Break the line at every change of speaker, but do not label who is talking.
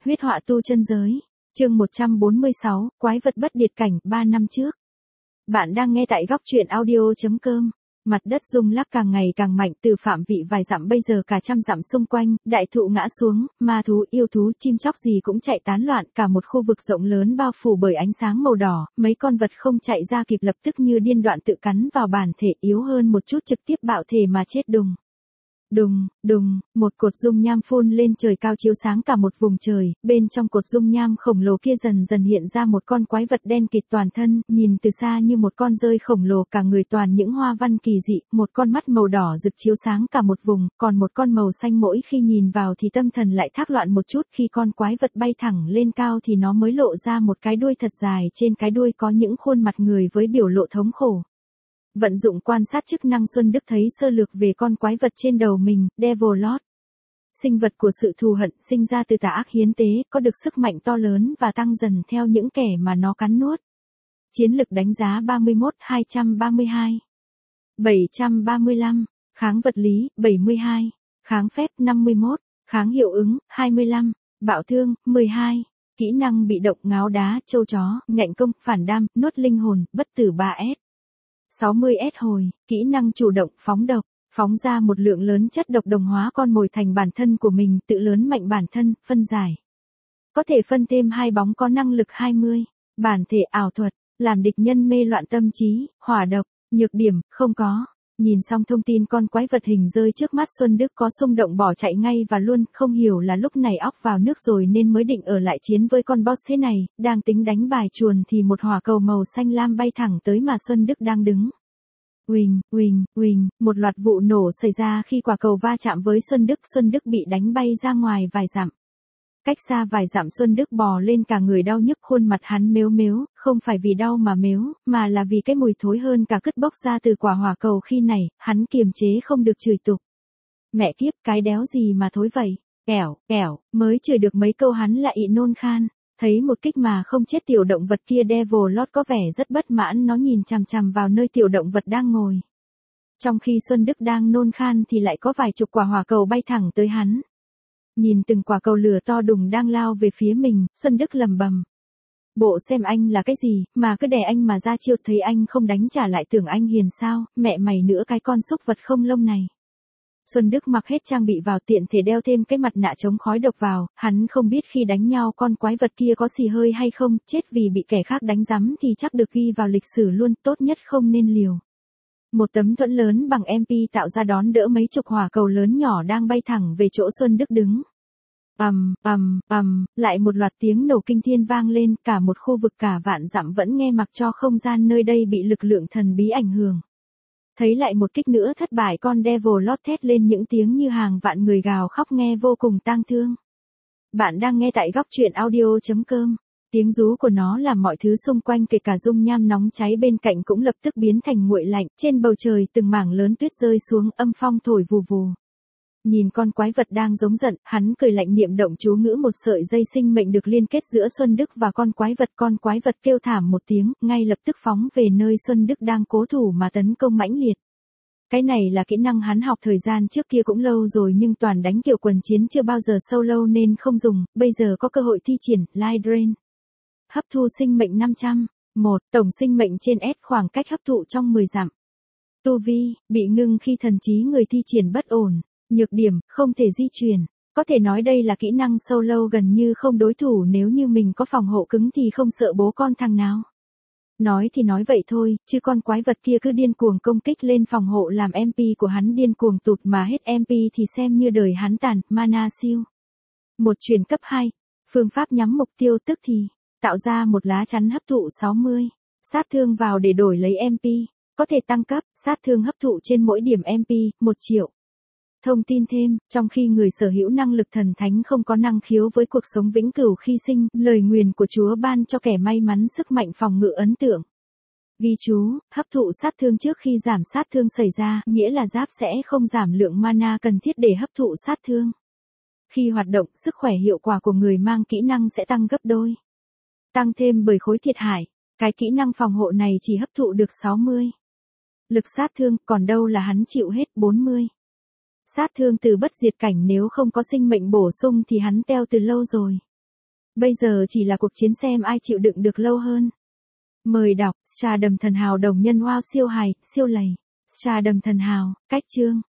Huyết họa tu chân giới. Chương 146, Quái vật bất điệt cảnh, 3 năm trước. Bạn đang nghe tại góc truyện audio.com. Mặt đất rung lắc càng ngày càng mạnh, từ phạm vị vài dặm bây giờ cả trăm dặm xung quanh, đại thụ ngã xuống, ma thú, yêu thú, chim chóc gì cũng chạy tán loạn, cả một khu vực rộng lớn bao phủ bởi ánh sáng màu đỏ, mấy con vật không chạy ra kịp lập tức như điên đoạn tự cắn vào bản thể, yếu hơn một chút trực tiếp bạo thể mà chết đùng. Đùng, đùng, một cột dung nham phun lên trời cao chiếu sáng cả một vùng trời, bên trong cột dung nham khổng lồ kia dần dần hiện ra một con quái vật đen kịt toàn thân, nhìn từ xa như một con dơi khổng lồ, cả người toàn những hoa văn kỳ dị, một con mắt màu đỏ rực chiếu sáng cả một vùng, còn một con màu xanh mỗi khi nhìn vào thì tâm thần lại thác loạn một chút, khi con quái vật bay thẳng lên cao thì nó mới lộ ra một cái đuôi thật dài, trên cái đuôi có những khuôn mặt người với biểu lộ thống khổ. Vận dụng quan sát chức năng, Xuân Đức thấy sơ lược về con quái vật trên đầu mình, Devil Lord. Sinh vật của sự thù hận, sinh ra từ tà ác hiến tế, có được sức mạnh to lớn và tăng dần theo những kẻ mà nó cắn nuốt. Chiến lực đánh giá 31, 232. 735, kháng vật lý, 72, kháng phép, 51, kháng hiệu ứng, 25, bạo thương, 12, kỹ năng bị động, ngáo đá, châu chó, ngạnh công, phản đam, nuốt linh hồn, bất tử 3S. 60S hồi, kỹ năng chủ động, phóng độc, phóng ra một lượng lớn chất độc đồng hóa con mồi thành bản thân của mình, tự lớn mạnh bản thân, phân giải. Có thể phân thêm 2 bóng có năng lực 20, bản thể ảo thuật, làm địch nhân mê loạn tâm trí, hỏa độc, nhược điểm, không có. Nhìn xong thông tin con quái vật hình rơi trước mắt, Xuân Đức có xung động bỏ chạy ngay và luôn, không hiểu là lúc này óc vào nước rồi nên mới định ở lại chiến với con boss thế này, đang tính đánh bài chuồn thì một hỏa cầu màu xanh lam bay thẳng tới mà Xuân Đức đang đứng. Uỳnh, uỳnh, uỳnh, một loạt vụ nổ xảy ra khi quả cầu va chạm với Xuân Đức bị đánh bay ra ngoài vài dặm. Cách xa vài dặm, Xuân Đức bò lên, cả người đau nhức, khuôn mặt hắn mếu mếu, không phải vì đau mà mếu, mà là vì cái mùi thối hơn cả cứt bốc ra từ quả hỏa cầu khi này, hắn kiềm chế không được chửi tục. Mẹ kiếp, cái đéo gì mà thối vậy, ẻo, mới chửi được mấy câu hắn lại ị nôn khan, thấy một kích mà không chết tiểu động vật kia. Devil Lord có vẻ rất bất mãn, nó nhìn chằm chằm vào nơi tiểu động vật đang ngồi. Trong khi Xuân Đức đang nôn khan thì lại có vài chục quả hỏa cầu bay thẳng tới hắn. Nhìn từng quả cầu lửa to đùng đang lao về phía mình, Xuân Đức lầm bầm. Bộ xem anh là cái gì, mà cứ đè anh mà ra chiêu, thấy anh không đánh trả lại tưởng anh hiền sao, mẹ mày nữa cái con súc vật không lông này. Xuân Đức mặc hết trang bị vào, tiện thể đeo thêm cái mặt nạ chống khói độc vào, hắn không biết khi đánh nhau con quái vật kia có xì hơi hay không, chết vì bị kẻ khác đánh rắm thì chắc được ghi vào lịch sử luôn, tốt nhất không nên liều. Một tấm thuẫn lớn bằng MP tạo ra đón đỡ mấy chục hỏa cầu lớn nhỏ đang bay thẳng về chỗ Xuân Đức đứng. Lại một loạt tiếng nổ kinh thiên vang lên, cả một khu vực cả vạn dặm vẫn nghe, mặc cho không gian nơi đây bị lực lượng thần bí ảnh hưởng. Thấy lại một kích nữa thất bại, con Devil Lord thét lên những tiếng như hàng vạn người gào khóc nghe vô cùng tang thương. Bạn đang nghe tại góc truyện audio.com. Tiếng rú của nó làm mọi thứ xung quanh, kể cả dung nham nóng cháy bên cạnh cũng lập tức biến thành nguội lạnh, trên bầu trời từng mảng lớn tuyết rơi xuống, âm phong thổi vù vù. Nhìn con quái vật đang giống giận, hắn cười lạnh niệm động chú ngữ, một sợi dây sinh mệnh được liên kết giữa Xuân Đức và con quái vật kêu thảm một tiếng, ngay lập tức phóng về nơi Xuân Đức đang cố thủ mà tấn công mãnh liệt. Cái này là kỹ năng hắn học thời gian trước kia cũng lâu rồi nhưng toàn đánh kiểu quần chiến, chưa bao giờ solo nên không dùng, bây giờ có cơ hội thi triển, Light Drain. Hấp thu sinh mệnh 500. 1. Tổng sinh mệnh trên S, khoảng cách hấp thụ trong 10 dặm. Tu vi, bị ngưng khi thần trí người thi triển bất ổn. Nhược điểm, không thể di chuyển. Có thể nói đây là kỹ năng solo gần như không đối thủ, nếu như mình có phòng hộ cứng thì không sợ bố con thằng nào. Nói thì nói vậy thôi, chứ con quái vật kia cứ điên cuồng công kích lên phòng hộ làm MP của hắn điên cuồng tụt, mà hết MP thì xem như đời hắn tàn, mana siêu. Một chuyển cấp 2. Phương pháp nhắm mục tiêu tức thì tạo ra một lá chắn hấp thụ 60 sát thương vào để đổi lấy MP, có thể tăng cấp sát thương hấp thụ trên mỗi điểm MP, 1 triệu. Thông tin thêm, trong khi người sở hữu năng lực thần thánh không có năng khiếu với cuộc sống vĩnh cửu khi sinh, lời nguyền của Chúa ban cho kẻ may mắn sức mạnh phòng ngự ấn tượng. Ghi chú, hấp thụ sát thương trước khi giảm sát thương xảy ra, nghĩa là giáp sẽ không giảm lượng mana cần thiết để hấp thụ sát thương. Khi hoạt động, sức khỏe hiệu quả của người mang kỹ năng sẽ tăng gấp đôi. Tăng thêm bởi khối thiệt hại, cái kỹ năng phòng hộ này chỉ hấp thụ được 60 lực sát thương, còn đâu là hắn chịu hết 40 sát thương từ bất diệt cảnh, nếu không có sinh mệnh bổ sung thì hắn teo từ lâu rồi. Bây giờ chỉ là cuộc chiến xem ai chịu đựng được lâu hơn. Mời đọc, Stardom thần hào đồng nhân wow siêu hài, siêu lầy. Stardom thần hào, cách chương.